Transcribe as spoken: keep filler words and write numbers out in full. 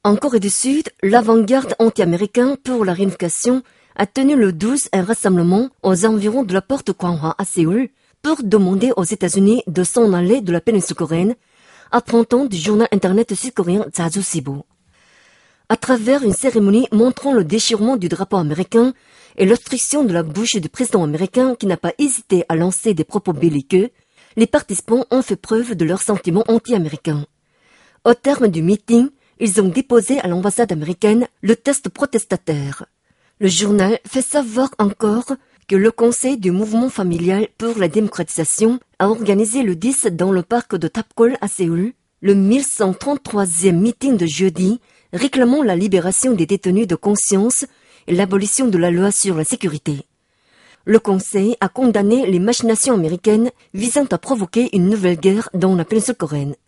En Corée du Sud, l'avant-garde anti-américain pour la réunification a tenu le douze un rassemblement aux environs de la porte Gwanghwa à Séoul pour demander aux États-Unis de s'en aller de la péninsule coréenne, apprend-on du journal internet sud-coréen Zasu-Sibo. À travers une cérémonie montrant le déchirement du drapeau américain et l'obstruction de la bouche du président américain qui n'a pas hésité à lancer des propos belliqueux, les participants ont fait preuve de leurs sentiments anti-américains. Au terme du meeting, ils ont déposé à l'ambassade américaine le test protestataire. Le journal fait savoir encore que le Conseil du mouvement familial pour la démocratisation a organisé le dix dans le parc de Tapkol à Séoul le mille cent trente-troisième meeting de jeudi réclamant la libération des détenus de conscience et l'abolition de la loi sur la sécurité. Le Conseil a condamné les machinations américaines visant à provoquer une nouvelle guerre dans la péninsule coréenne.